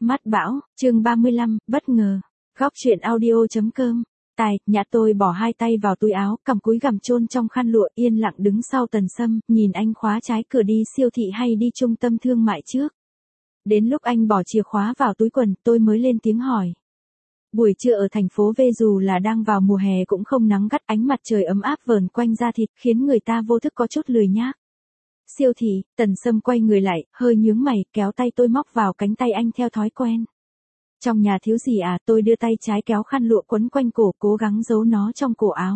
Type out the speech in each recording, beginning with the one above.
Mắt bão, chương 35, bất ngờ. Góc truyện audio.com. Tài, nhã tôi bỏ hai tay vào túi áo, cầm cúi gằm chôn trong khăn lụa, yên lặng đứng sau Tần Sâm, nhìn anh khóa trái cửa đi siêu thị hay đi trung tâm thương mại trước. Đến lúc anh bỏ chìa khóa vào túi quần, tôi mới lên tiếng hỏi. Buổi trưa ở thành phố V dù là đang vào mùa hè cũng không nắng gắt, ánh mặt trời ấm áp vờn quanh da thịt, khiến người ta vô thức có chút lười nhác. Siêu thị, Tần Sâm quay người lại, hơi nhướng mày, kéo tay tôi móc vào cánh tay anh theo thói quen. Trong nhà thiếu gì à? Tôi đưa tay trái kéo khăn lụa quấn quanh cổ, cố gắng giấu nó trong cổ áo.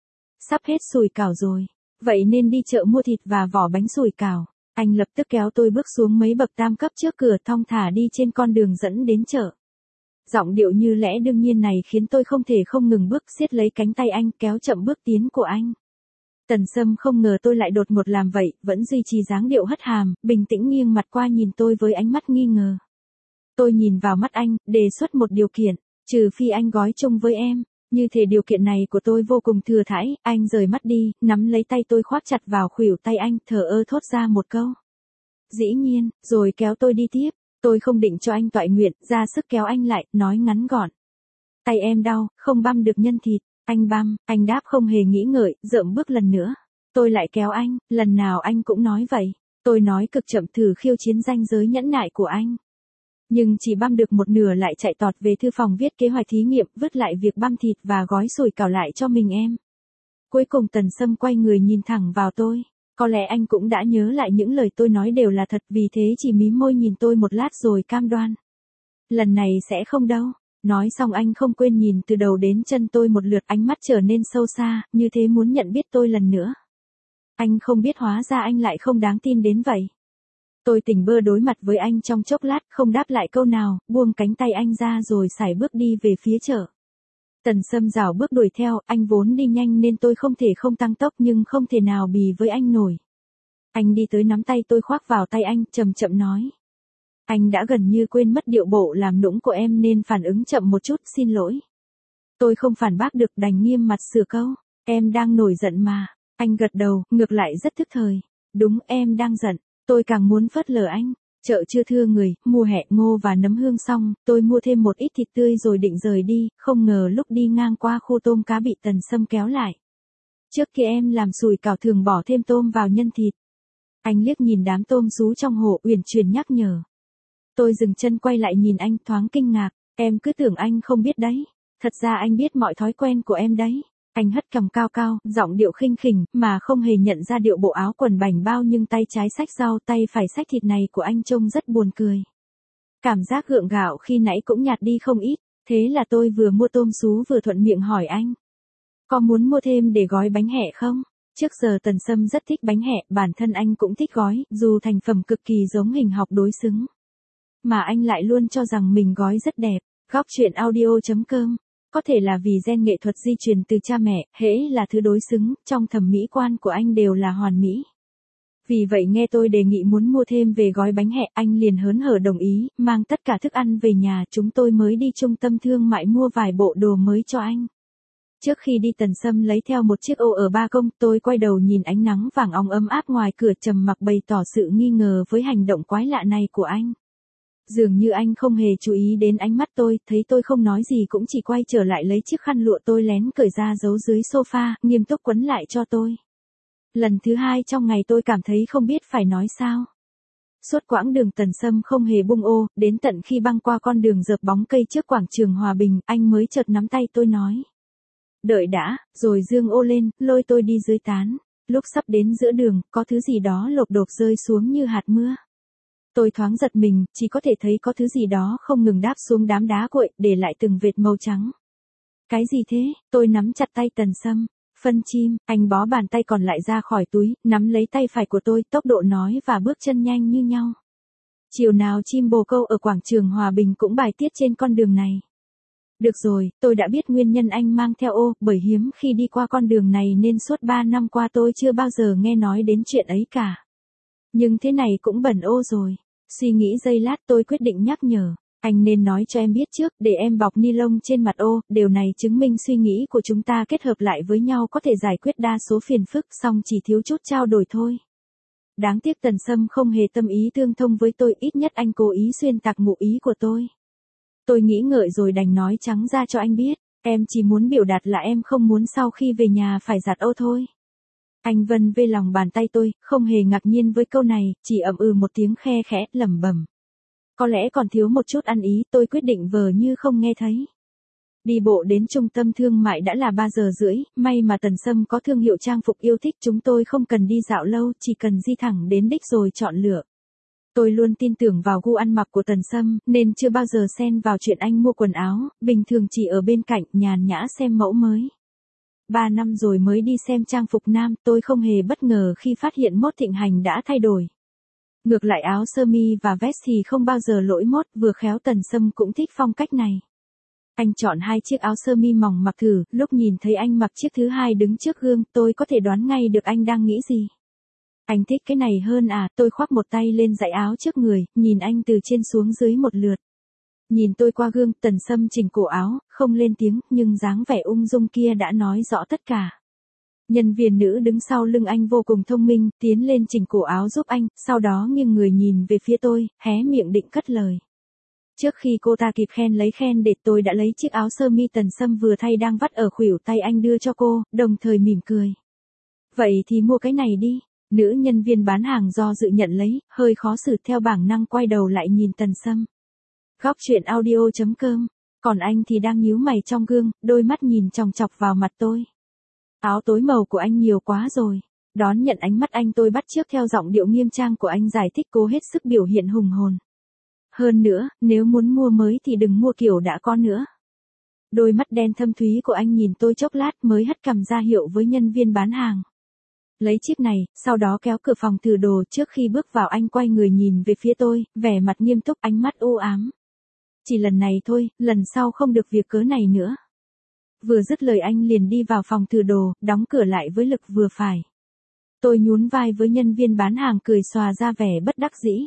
Sắp hết sủi cảo rồi, vậy nên đi chợ mua thịt và vỏ bánh sủi cảo. Anh lập tức kéo tôi bước xuống mấy bậc tam cấp trước cửa, thong thả đi trên con đường dẫn đến chợ. Giọng điệu như lẽ đương nhiên này khiến tôi không thể không ngừng bước, siết lấy cánh tay anh, kéo chậm bước tiến của anh. Tần Sâm không ngờ tôi lại đột ngột làm vậy, vẫn duy trì dáng điệu hất hàm, bình tĩnh nghiêng mặt qua nhìn tôi với ánh mắt nghi ngờ. Tôi nhìn vào mắt anh, đề xuất một điều kiện, trừ phi anh gói chung với em. Như thể điều kiện này của tôi vô cùng thừa thãi, anh rời mắt đi, nắm lấy tay tôi khoác chặt vào khuỷu tay anh, thờ ơ thốt ra một câu. Dĩ nhiên, rồi kéo tôi đi tiếp. Tôi không định cho anh toại nguyện, ra sức kéo anh lại, nói ngắn gọn. Tay em đau, không băm được nhân thịt. Anh băm, anh đáp không hề nghĩ ngợi, dợm bước lần nữa. Tôi lại kéo anh, lần nào anh cũng nói vậy. Tôi nói cực chậm, thử khiêu chiến ranh giới nhẫn nại của anh. Nhưng chỉ băm được một nửa lại chạy tọt về thư phòng viết kế hoạch thí nghiệm, vứt lại việc băm thịt và gói sủi cảo lại cho mình em. Cuối cùng Tần Sâm quay người nhìn thẳng vào tôi. Có lẽ anh cũng đã nhớ lại những lời tôi nói đều là thật, vì thế chỉ mím môi nhìn tôi một lát rồi cam đoan. Lần này sẽ không đâu. Nói xong anh không quên nhìn từ đầu đến chân tôi một lượt, ánh mắt trở nên sâu xa, như thế muốn nhận biết tôi lần nữa. Anh không biết hóa ra anh lại không đáng tin đến vậy. Tôi tỉnh bơ đối mặt với anh trong chốc lát, không đáp lại câu nào, buông cánh tay anh ra rồi sải bước đi về phía chợ. Tần Sâm rảo bước đuổi theo, anh vốn đi nhanh nên tôi không thể không tăng tốc nhưng không thể nào bì với anh nổi. Anh đi tới nắm tay tôi khoác vào tay anh, chậm chậm nói. Anh đã gần như quên mất điệu bộ làm nũng của em nên phản ứng chậm một chút, xin lỗi. Tôi không phản bác được, đành nghiêm mặt sửa câu. Em đang nổi giận mà. Anh gật đầu, ngược lại rất thức thời. Đúng, em đang giận. Tôi càng muốn phớt lờ anh. Chợ chưa thưa người, mua hẹ, ngô và nấm hương xong, tôi mua thêm một ít thịt tươi rồi định rời đi, không ngờ lúc đi ngang qua khu tôm cá bị Tần Sâm kéo lại. Trước kia em làm sủi cảo thường bỏ thêm tôm vào nhân thịt. Anh liếc nhìn đám tôm sú trong hồ, uyển chuyển nhắc nhở. Tôi dừng chân quay lại nhìn anh, thoáng kinh ngạc. Em cứ tưởng anh không biết đấy. Thật ra anh biết mọi thói quen của em đấy. Anh hất cằm cao cao, giọng điệu khinh khỉnh, mà không hề nhận ra điệu bộ áo quần bảnh bao nhưng tay trái xách rau, tay phải xách thịt này của anh trông rất buồn cười. Cảm giác gượng gạo khi nãy cũng nhạt đi không ít. Thế là tôi vừa mua tôm sú vừa thuận miệng hỏi anh. Có muốn mua thêm để gói bánh hẹ không? Trước giờ Tần Sâm rất thích bánh hẹ, bản thân anh cũng thích gói, dù thành phẩm cực kỳ giống hình học đối xứng. Mà anh lại luôn cho rằng mình gói rất đẹp. Góc truyện audio.com. Có thể là vì gen nghệ thuật di truyền từ cha mẹ, hễ là thứ đối xứng, trong thẩm mỹ quan của anh đều là hoàn mỹ. Vì vậy nghe tôi đề nghị muốn mua thêm về gói bánh hẹ, anh liền hớn hở đồng ý, mang tất cả thức ăn về nhà, chúng tôi mới đi trung tâm thương mại mua vài bộ đồ mới cho anh. Trước khi đi Tần Sâm lấy theo một chiếc ô ở ban công, tôi quay đầu nhìn ánh nắng vàng óng ấm áp ngoài cửa, trầm mặc bày tỏ sự nghi ngờ với hành động quái lạ này của anh. Dường như anh không hề chú ý đến ánh mắt tôi, thấy tôi không nói gì cũng chỉ quay trở lại lấy chiếc khăn lụa tôi lén cởi ra giấu dưới sofa, nghiêm túc quấn lại cho tôi. Lần thứ hai trong ngày tôi cảm thấy không biết phải nói sao. Suốt quãng đường Tần Sâm không hề buông ô, đến tận khi băng qua con đường dợp bóng cây trước quảng trường Hòa Bình, anh mới chợt nắm tay tôi nói. Đợi đã, rồi giương ô lên, lôi tôi đi dưới tán. Lúc sắp đến giữa đường, có thứ gì đó lộp độp rơi xuống như hạt mưa. Tôi thoáng giật mình, chỉ có thể thấy có thứ gì đó không ngừng đáp xuống đám đá cuội, để lại từng vệt màu trắng. Cái gì thế? Tôi nắm chặt tay Tần Sâm. Phân chim, anh bó bàn tay còn lại ra khỏi túi, nắm lấy tay phải của tôi, tốc độ nói và bước chân nhanh như nhau. Chiều nào chim bồ câu ở quảng trường Hòa Bình cũng bài tiết trên con đường này. Được rồi, tôi đã biết nguyên nhân anh mang theo ô, bởi hiếm khi đi qua con đường này nên suốt 3 năm qua tôi chưa bao giờ nghe nói đến chuyện ấy cả. Nhưng thế này cũng bẩn ô rồi. Suy nghĩ giây lát tôi quyết định nhắc nhở. Anh nên nói cho em biết trước, để em bọc ni lông trên mặt ô, điều này chứng minh suy nghĩ của chúng ta kết hợp lại với nhau có thể giải quyết đa số phiền phức, song chỉ thiếu chút trao đổi thôi. Đáng tiếc Tần Sâm không hề tâm ý tương thông với tôi, ít nhất anh cố ý xuyên tạc ngụ ý của tôi. Tôi nghĩ ngợi rồi đành nói trắng ra cho anh biết, em chỉ muốn biểu đạt là em không muốn sau khi về nhà phải giặt âu thôi. Anh vân vê lòng bàn tay tôi, không hề ngạc nhiên với câu này, chỉ ậm ừ một tiếng khe khẽ, lẩm bẩm. Có lẽ còn thiếu một chút ăn ý, tôi quyết định vờ như không nghe thấy. Đi bộ đến trung tâm thương mại đã là 3 giờ rưỡi, may mà Tần Sâm có thương hiệu trang phục yêu thích, chúng tôi không cần đi dạo lâu, chỉ cần di thẳng đến đích rồi chọn lựa. Tôi luôn tin tưởng vào gu ăn mặc của Tần Sâm, nên chưa bao giờ xen vào chuyện anh mua quần áo, bình thường chỉ ở bên cạnh nhàn nhã xem mẫu mới. 3 năm rồi mới đi xem trang phục nam, tôi không hề bất ngờ khi phát hiện mốt thịnh hành đã thay đổi. Ngược lại áo sơ mi và vest thì không bao giờ lỗi mốt, vừa khéo Tần Sâm cũng thích phong cách này. Anh chọn 2 chiếc áo sơ mi mỏng mặc thử, lúc nhìn thấy anh mặc chiếc thứ 2 đứng trước gương, tôi có thể đoán ngay được anh đang nghĩ gì. Anh thích cái này hơn à, tôi khoác một tay lên dãy áo trước người, nhìn anh từ trên xuống dưới một lượt. Nhìn tôi qua gương, Tần Sâm chỉnh cổ áo, không lên tiếng, nhưng dáng vẻ ung dung kia đã nói rõ tất cả. Nhân viên nữ đứng sau lưng anh vô cùng thông minh, tiến lên chỉnh cổ áo giúp anh, sau đó nghiêng người nhìn về phía tôi, hé miệng định cất lời. Trước khi cô ta kịp khen lấy khen để, tôi đã lấy chiếc áo sơ mi Tần Sâm vừa thay đang vắt ở khuỷu tay anh đưa cho cô, đồng thời mỉm cười. Vậy thì mua cái này đi. Nữ nhân viên bán hàng do dự nhận lấy, hơi khó xử, theo bản năng quay đầu lại nhìn Tần Sâm. Góc truyện audio.com. Còn anh thì đang nhíu mày trong gương, đôi mắt nhìn chòng chọc vào mặt tôi. Áo tối màu của anh nhiều quá rồi. Đón nhận ánh mắt anh, tôi bắt chước theo giọng điệu nghiêm trang của anh, giải thích cố hết sức biểu hiện hùng hồn. Hơn nữa, nếu muốn mua mới thì đừng mua kiểu đã có nữa. Đôi mắt đen thâm thúy của anh nhìn tôi chốc lát mới hất cằm ra hiệu với nhân viên bán hàng. Lấy chiếc này, sau đó kéo cửa phòng thử đồ, trước khi bước vào anh quay người nhìn về phía tôi, vẻ mặt nghiêm túc, ánh mắt u ám. Chỉ lần này thôi, lần sau không được việc cớ này nữa. Vừa dứt lời anh liền đi vào phòng thử đồ, đóng cửa lại với lực vừa phải. Tôi nhún vai với nhân viên bán hàng cười xòa ra vẻ bất đắc dĩ.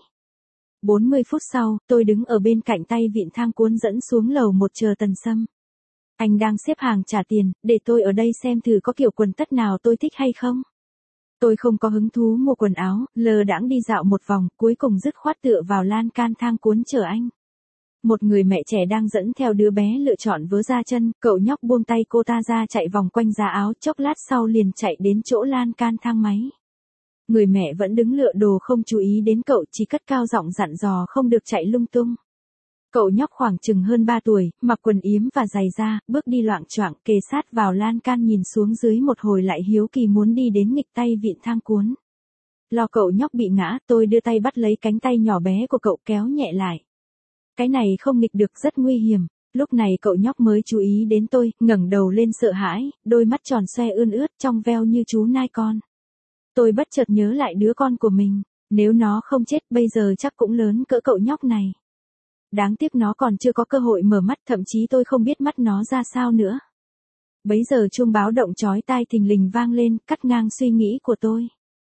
40 phút sau, tôi đứng ở bên cạnh tay vịn thang cuốn dẫn xuống lầu 1 chờ Tần Sâm. Anh đang xếp hàng trả tiền, để tôi ở đây xem thử có kiểu quần tất nào tôi thích hay không. Tôi không có hứng thú mua quần áo, lờ đãng đi dạo một vòng, cuối cùng dứt khoát tựa vào lan can thang cuốn chờ anh. Một người mẹ trẻ đang dẫn theo đứa bé lựa chọn vớ ra chân, cậu nhóc buông tay cô ta ra chạy vòng quanh giá áo, chốc lát sau liền chạy đến chỗ lan can thang máy. Người mẹ vẫn đứng lựa đồ không chú ý đến cậu, chỉ cất cao giọng dặn dò không được chạy lung tung. Cậu nhóc khoảng chừng hơn 3 tuổi, mặc quần yếm và giày da, bước đi loạng choạng kề sát vào lan can nhìn xuống dưới một hồi lại hiếu kỳ muốn đi đến nghịch tay vịn thang cuốn. Lo cậu nhóc bị ngã, tôi đưa tay bắt lấy cánh tay nhỏ bé của cậu kéo nhẹ lại. Cái này không nghịch được, rất nguy hiểm. Lúc này cậu nhóc mới chú ý đến tôi, ngẩng đầu lên sợ hãi, đôi mắt tròn xoe ươn ướt trong veo như chú nai con. Tôi bất chợt nhớ lại đứa con của mình, nếu nó không chết bây giờ chắc cũng lớn cỡ cậu nhóc này. Đáng tiếc nó còn chưa có cơ hội mở mắt, thậm chí tôi không biết mắt nó ra sao nữa. Bấy giờ chuông báo động chói tai thình lình vang lên, cắt ngang suy nghĩ của tôi.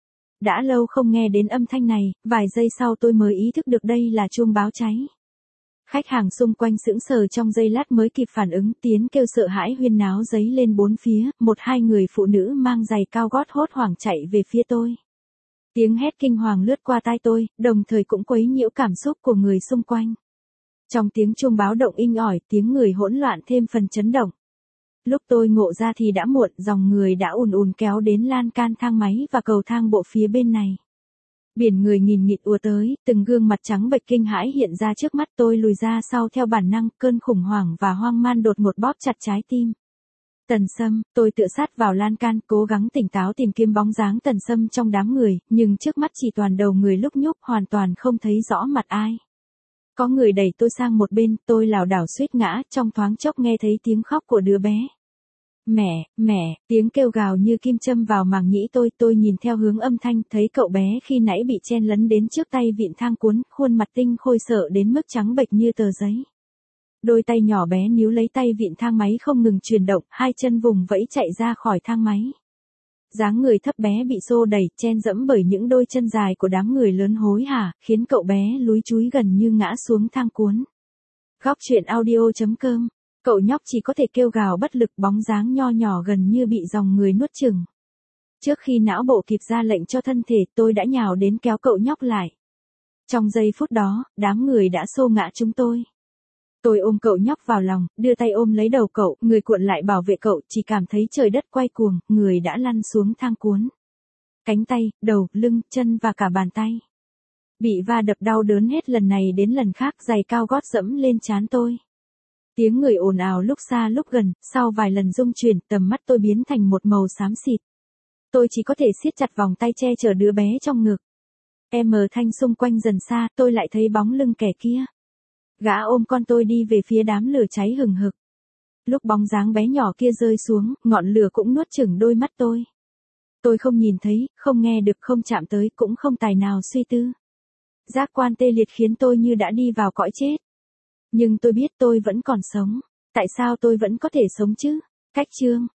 Đã lâu không nghe đến âm thanh này, vài giây sau tôi mới ý thức được đây là chuông báo cháy. Khách hàng xung quanh sững sờ trong giây lát mới kịp phản ứng, tiếng kêu sợ hãi huyên náo dấy lên bốn phía, một hai người phụ nữ mang giày cao gót hốt hoảng chạy về phía tôi. Tiếng hét kinh hoàng lướt qua tai tôi, đồng thời cũng quấy nhiễu cảm xúc của người xung quanh. Trong tiếng chuông báo động inh ỏi, tiếng người hỗn loạn thêm phần chấn động. Lúc tôi ngộ ra thì đã muộn, dòng người đã ùn ùn kéo đến lan can thang máy và cầu thang bộ phía bên này. Biển người nghìn nghịt ùa tới, từng gương mặt trắng bệch kinh hãi hiện ra trước mắt, tôi lùi ra sau theo bản năng, cơn khủng hoảng và hoang man đột ngột bóp chặt trái tim. Tần Sâm, tôi tựa sát vào lan can, cố gắng tỉnh táo tìm kiếm bóng dáng Tần Sâm trong đám người, nhưng trước mắt chỉ toàn đầu người lúc nhúc, hoàn toàn không thấy rõ mặt ai. Có người đẩy tôi sang một bên, tôi lảo đảo suýt ngã, trong thoáng chốc nghe thấy tiếng khóc của đứa bé. Mẹ, tiếng kêu gào như kim châm vào màng nhĩ tôi nhìn theo hướng âm thanh, thấy cậu bé khi nãy bị chen lấn đến trước tay vịn thang cuốn, khuôn mặt tinh khôi sợ đến mức trắng bệch như tờ giấy. Đôi tay nhỏ bé níu lấy tay vịn thang máy không ngừng chuyển động, hai chân vùng vẫy chạy ra khỏi thang máy. Dáng người thấp bé bị xô đẩy, chen dẫm bởi những đôi chân dài của đám người lớn hối hả, khiến cậu bé lúi chúi gần như ngã xuống thang cuốn. Góc truyện audio.com. Cậu nhóc chỉ có thể kêu gào bất lực, bóng dáng nho nhỏ gần như bị dòng người nuốt chửng. Trước khi não bộ kịp ra lệnh cho thân thể, tôi đã nhào đến kéo cậu nhóc lại. Trong giây phút đó, đám người đã xô ngã chúng tôi. Tôi ôm cậu nhóc vào lòng, đưa tay ôm lấy đầu cậu, người cuộn lại bảo vệ cậu, chỉ cảm thấy trời đất quay cuồng, người đã lăn xuống thang cuốn. Cánh tay, đầu, lưng, chân và cả bàn tay. Bị va đập đau đớn hết lần này đến lần khác, giày cao gót dẫm lên trán tôi. Tiếng người ồn ào lúc xa lúc gần, sau vài lần rung chuyển, tầm mắt tôi biến thành một màu xám xịt. Tôi chỉ có thể siết chặt vòng tay che chở đứa bé trong ngực. Thanh xung quanh dần xa, tôi lại thấy bóng lưng kẻ kia. Gã ôm con tôi đi về phía đám lửa cháy hừng hực. Lúc bóng dáng bé nhỏ kia rơi xuống, ngọn lửa cũng nuốt chửng đôi mắt tôi. Tôi không nhìn thấy, không nghe được, không chạm tới, cũng không tài nào suy tư. Giác quan tê liệt khiến tôi như đã đi vào cõi chết. Nhưng tôi biết tôi vẫn còn sống. Tại sao tôi vẫn có thể sống chứ? Cách chương